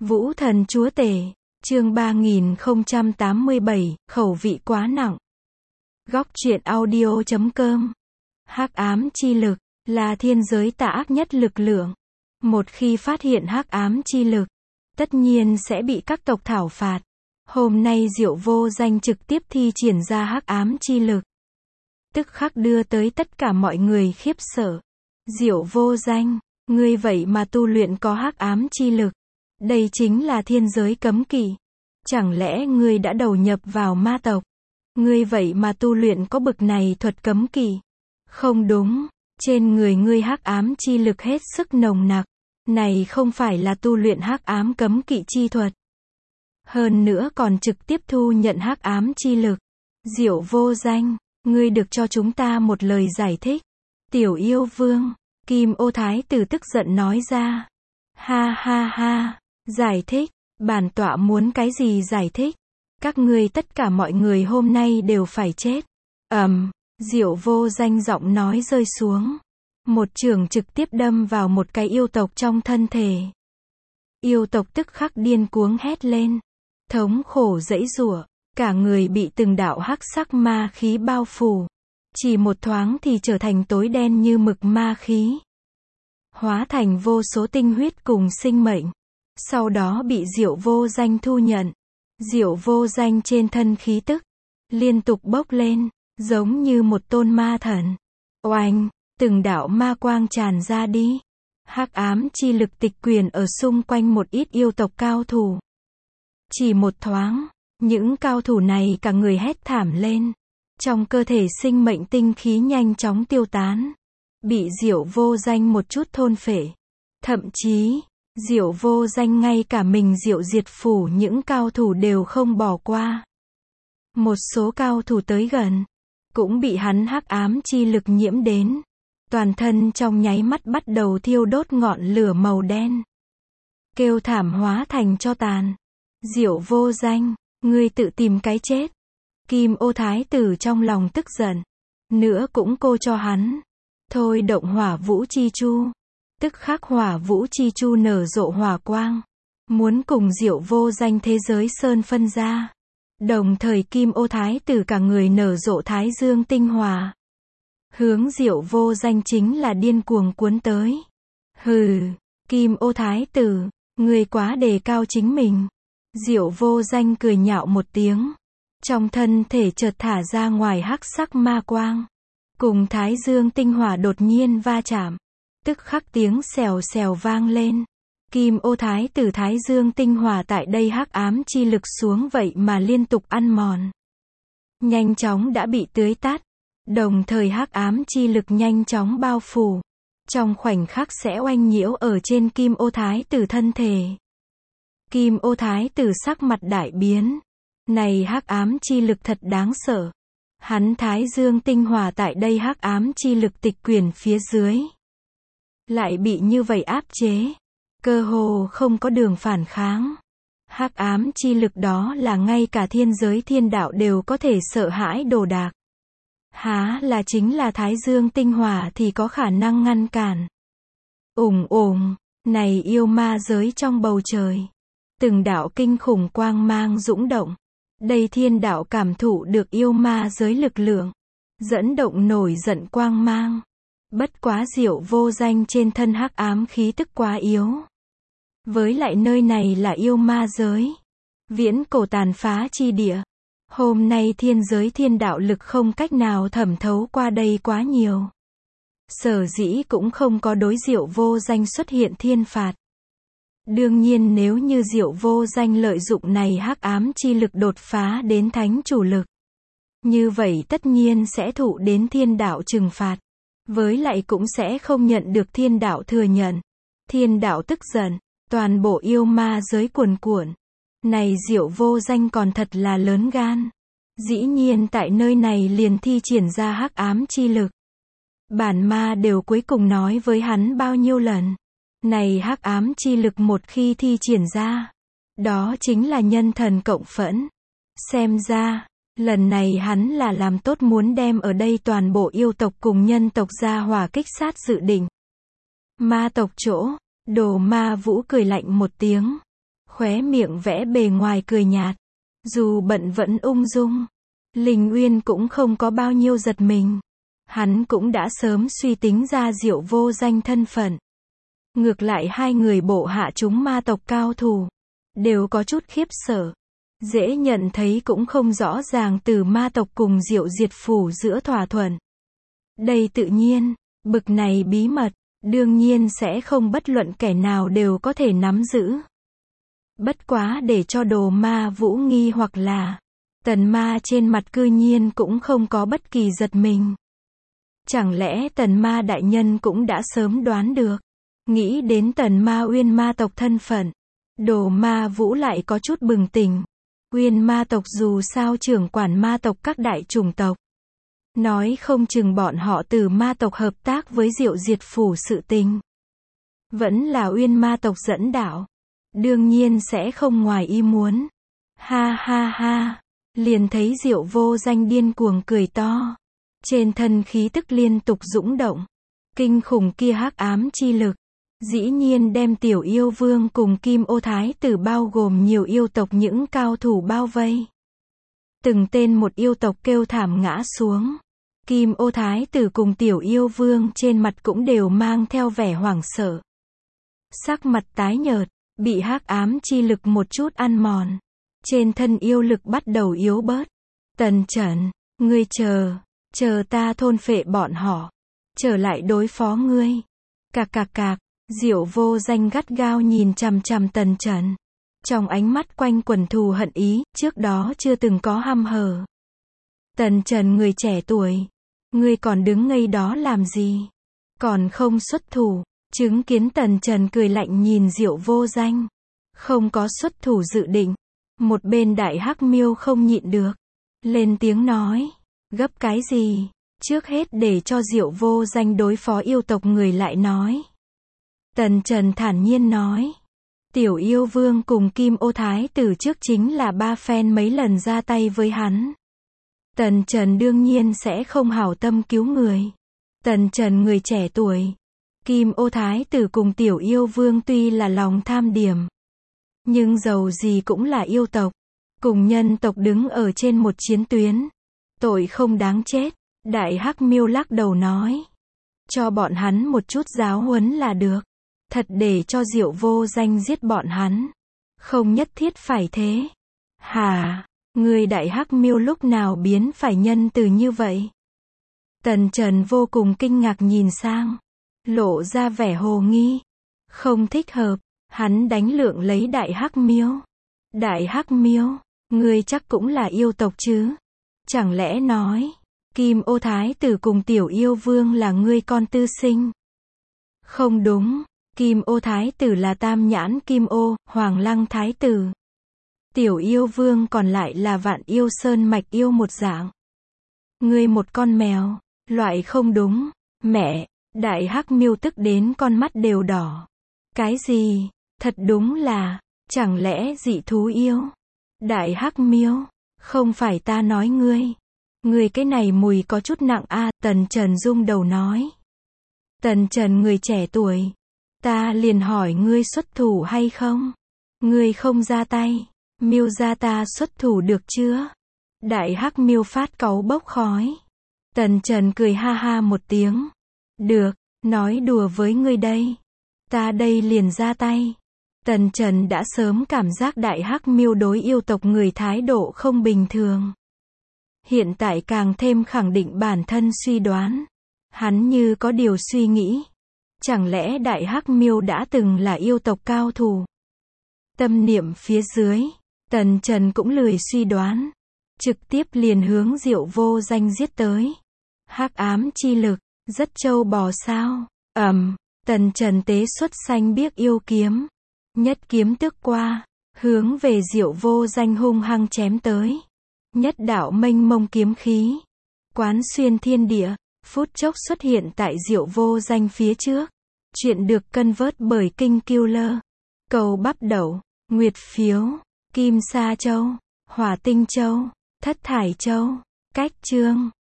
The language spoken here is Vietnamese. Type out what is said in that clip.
Vũ thần chúa tể, chương 3087, khẩu vị quá nặng. Góc truyện audio.com. Hắc ám chi lực là thiên giới tà ác nhất lực lượng. Một khi phát hiện hắc ám chi lực, tất nhiên sẽ bị các tộc thảo phạt. Hôm nay Diệu Vô Danh trực tiếp thi triển ra hắc ám chi lực, tức khắc đưa tới tất cả mọi người khiếp sợ. Diệu Vô Danh, ngươi vậy mà tu luyện có hắc ám chi lực. Đây chính là thiên giới cấm kỵ. Chẳng lẽ ngươi đã đầu nhập vào ma tộc? Ngươi vậy mà tu luyện có bực này thuật cấm kỵ? Không đúng, trên người ngươi hắc ám chi lực hết sức nồng nặc. Này không phải là tu luyện hắc ám cấm kỵ chi thuật. Hơn nữa còn trực tiếp thu nhận hắc ám chi lực. Diệu Vô Danh, ngươi được cho chúng ta một lời giải thích. Tiểu yêu vương, Kim Ô Thái Tử tức giận nói ra. Ha ha ha, giải thích, bản tọa muốn cái gì giải thích? Các ngươi tất cả mọi người hôm nay đều phải chết. Diệu Vô Danh giọng nói rơi xuống. Một chưởng trực tiếp đâm vào một cái yêu tộc trong thân thể. Yêu tộc tức khắc điên cuống hét lên. Thống khổ giãy giụa, cả người bị từng đạo hắc sắc ma khí bao phủ. Chỉ một thoáng thì trở thành tối đen như mực ma khí. Hóa thành vô số tinh huyết cùng sinh mệnh. Sau đó bị Diệu Vô Danh thu nhận. Diệu Vô Danh trên thân khí tức liên tục bốc lên, giống như một tôn ma thần. Oanh, từng đạo ma quang tràn ra đi. Hắc ám chi lực tịch quyển ở xung quanh một ít yêu tộc cao thủ. Chỉ một thoáng, những cao thủ này cả người hét thảm lên. Trong cơ thể sinh mệnh tinh khí nhanh chóng tiêu tán. Bị Diệu Vô Danh một chút thôn phệ. Thậm chí, Diệu Vô Danh ngay cả mình Diệu Diệt Phủ những cao thủ đều không bỏ qua. Một số cao thủ tới gần, cũng bị hắn hắc ám chi lực nhiễm đến. Toàn thân trong nháy mắt bắt đầu thiêu đốt ngọn lửa màu đen. Kêu thảm hóa thành tro tàn. Diệu Vô Danh, ngươi tự tìm cái chết. Kim Ô Thái Tử trong lòng tức giận. Nữa cũng cô cho hắn. Thôi động hỏa vũ chi chu. Tức khắc hỏa vũ chi chu nở rộ hỏa quang. Muốn cùng Diệu Vô Danh thế giới sơn phân ra. Đồng thời Kim Ô Thái Tử cả người nở rộ thái dương tinh hỏa. Hướng Diệu Vô Danh chính là điên cuồng cuốn tới. Hừ, Kim Ô Thái Tử, ngươi quá đề cao chính mình. Diệu Vô Danh cười nhạo một tiếng. Trong thân thể chợt thả ra ngoài hắc sắc ma quang. Cùng thái dương tinh hỏa đột nhiên va chạm. Tức khắc tiếng xèo xèo vang lên. Kim Ô Thái Tử thái dương tinh hỏa tại đây hắc ám chi lực xuống vậy mà liên tục ăn mòn. Nhanh chóng đã bị tưới tát. Đồng thời hắc ám chi lực nhanh chóng bao phủ. Trong khoảnh khắc sẽ oanh nhiễu ở trên Kim Ô Thái Tử thân thể. Kim Ô Thái Tử sắc mặt đại biến. Này hắc ám chi lực thật đáng sợ. Hắn thái dương tinh hỏa tại đây hắc ám chi lực tịch quyển phía dưới. Lại bị như vậy áp chế. Cơ hồ không có đường phản kháng. Hắc ám chi lực đó là ngay cả thiên giới thiên đạo đều có thể sợ hãi đồ đạc. Há là chính là thái dương tinh hỏa thì có khả năng ngăn cản. Này yêu ma giới trong bầu trời. Từng đạo kinh khủng quang mang dũng động. Đây thiên đạo cảm thụ được yêu ma giới lực lượng. Dẫn động nổi giận quang mang. Bất quá Diệu Vô Danh trên thân hắc ám khí tức quá yếu. Với lại nơi này là yêu ma giới. Viễn cổ tàn phá chi địa. Hôm nay thiên giới thiên đạo lực không cách nào thẩm thấu qua đây quá nhiều. Sở dĩ cũng không có đối Diệu Vô Danh xuất hiện thiên phạt. Đương nhiên nếu như Diệu Vô Danh lợi dụng này hắc ám chi lực đột phá đến thánh chủ lực. Như vậy tất nhiên sẽ thụ đến thiên đạo trừng phạt. Với lại cũng sẽ không nhận được thiên đạo thừa nhận. Thiên đạo tức giận, toàn bộ yêu ma giới cuồn cuộn. Này Diệu Vô Danh còn thật là lớn gan. Dĩ nhiên tại nơi này liền thi triển ra hắc ám chi lực. Bản ma đều cuối cùng nói với hắn bao nhiêu lần. Này hắc ám chi lực một khi thi triển ra. Đó chính là nhân thần cộng phẫn. Xem ra, lần này hắn là làm tốt muốn đem ở đây toàn bộ yêu tộc cùng nhân tộc ra hỏa kích sát dự định. Ma tộc chỗ, Đồ Ma Vũ cười lạnh một tiếng. khóe miệng vẽ bề ngoài cười nhạt. Dù bận vẫn ung dung. Linh Uyên cũng không có bao nhiêu giật mình. Hắn cũng đã sớm suy tính ra Diệu Vô Danh thân phận. Ngược lại hai người bộ hạ chúng ma tộc cao thủ đều có chút khiếp sợ. Dễ nhận thấy cũng không rõ ràng từ ma tộc cùng Diệu Diệt Phủ giữa thỏa thuận. Đây tự nhiên, bực này bí mật, đương nhiên sẽ không bất luận kẻ nào đều có thể nắm giữ. Bất quá để cho Đồ Ma Vũ nghi hoặc là, Tần Ma trên mặt cư nhiên cũng không có bất kỳ giật mình. Chẳng lẽ Tần Ma đại nhân cũng đã sớm đoán được? Nghĩ đến Tần Ma Uyên ma tộc thân phận, Đồ Ma Vũ lại có chút bừng tỉnh. Uyên ma tộc dù sao trưởng quản ma tộc các đại chủng tộc. Nói không chừng bọn họ từ ma tộc hợp tác với Diệu Diệt Phủ sự tình. Vẫn là Uyên ma tộc dẫn đạo. Đương nhiên sẽ không ngoài ý muốn. Ha ha ha. Liền thấy Diệu Vô Danh điên cuồng cười to. Trên thân khí tức liên tục dũng động. Kinh khủng kia hắc ám chi lực. Dĩ nhiên đem Tiểu Yêu Vương cùng Kim Ô Thái Tử bao gồm nhiều yêu tộc những cao thủ bao vây. Từng tên một yêu tộc kêu thảm ngã xuống. Kim Ô Thái Tử cùng Tiểu Yêu Vương trên mặt cũng đều mang theo vẻ hoảng sợ. Sắc mặt tái nhợt, bị hắc ám chi lực một chút ăn mòn. Trên thân yêu lực bắt đầu yếu bớt. Tần Chẩn, ngươi chờ ta thôn phệ bọn họ. Trở lại đối phó ngươi. Cạc cạc cạc. Diệu Vô Danh gắt gao nhìn chằm chằm Tần Chẩn. Trong ánh mắt quanh quẩn thù hận ý, trước đó chưa từng có hăm hở. Tần Chẩn người trẻ tuổi. Ngươi còn đứng ngây đó làm gì? Còn không xuất thủ. Chứng kiến Tần Chẩn cười lạnh nhìn Diệu Vô Danh. Không có xuất thủ dự định. Một bên Đại Hắc Miêu không nhịn được. Lên tiếng nói. Gấp cái gì? Trước hết để cho Diệu Vô Danh đối phó yêu tộc người lại nói. Tần Chẩn thản nhiên nói. Tiểu Yêu Vương cùng Kim Ô Thái Tử trước chính là ba phen mấy lần ra tay với hắn. Tần Chẩn đương nhiên sẽ không hảo tâm cứu người. Tần Chẩn người trẻ tuổi. Kim Ô Thái Tử cùng Tiểu Yêu Vương tuy là lòng tham điểm. Nhưng dầu gì cũng là yêu tộc. Cùng nhân tộc đứng ở trên một chiến tuyến. Tội không đáng chết. Đại Hắc Miêu lắc đầu nói. Cho bọn hắn một chút giáo huấn là được. Thật để cho Diệu Vô Danh giết bọn hắn. Không nhất thiết phải thế. Hả? Người Đại Hắc Miêu lúc nào biến phải nhân từ như vậy? Tần Chẩn vô cùng kinh ngạc nhìn sang. Lộ ra vẻ hồ nghi. Không thích hợp. Hắn đánh lượng lấy Đại Hắc Miêu. Đại Hắc Miêu, ngươi chắc cũng là yêu tộc chứ? Chẳng lẽ nói, Kim Ô Thái Tử cùng Tiểu Yêu Vương là ngươi con tư sinh? Không đúng. Kim Ô Thái Tử là Tam Nhãn Kim Ô, Hoàng Lăng Thái Tử. Tiểu Yêu Vương còn lại là Vạn Yêu Sơn Mạch Yêu một dạng. Ngươi một con mèo, loại không đúng. Mẹ, Đại Hắc Miêu tức đến con mắt đều đỏ. Cái gì? Thật đúng là, chẳng lẽ dị thú yêu? Đại Hắc Miêu, không phải ta nói ngươi. Ngươi cái này mùi có chút nặng a. Tần Chẩn rung đầu nói. Tần Chẩn người trẻ tuổi. Ta liền hỏi ngươi xuất thủ hay không? Ngươi không ra tay. Miêu gia ta xuất thủ được chưa? Đại Hắc Miêu phát cáu bốc khói. Tần Chẩn cười ha ha một tiếng. Được, nói đùa với ngươi đây. Ta đây liền ra tay. Tần Chẩn đã sớm cảm giác Đại Hắc Miêu đối yêu tộc người thái độ không bình thường. Hiện tại càng thêm khẳng định bản thân suy đoán. Hắn như có điều suy nghĩ. Chẳng lẽ Đại Hắc Miêu đã từng là yêu tộc cao thủ? Tâm niệm phía dưới, Tần Chẩn cũng lười suy đoán. Trực tiếp liền hướng Diệu Vô Danh giết tới. Hắc ám chi lực, rất trâu bò sao? Tần Chẩn tế xuất xanh biếc yêu kiếm. Nhất kiếm tức qua, hướng về Diệu Vô Danh hung hăng chém tới. Nhất đạo mênh mông kiếm khí, quán xuyên thiên địa, phút chốc xuất hiện tại Diệu Vô Danh phía trước. Chuyện được cân vớt bởi Kinh Killer. Cầu bắp đậu, nguyệt phiếu, kim sa châu, hỏa tinh châu, thất thải châu. Cách chương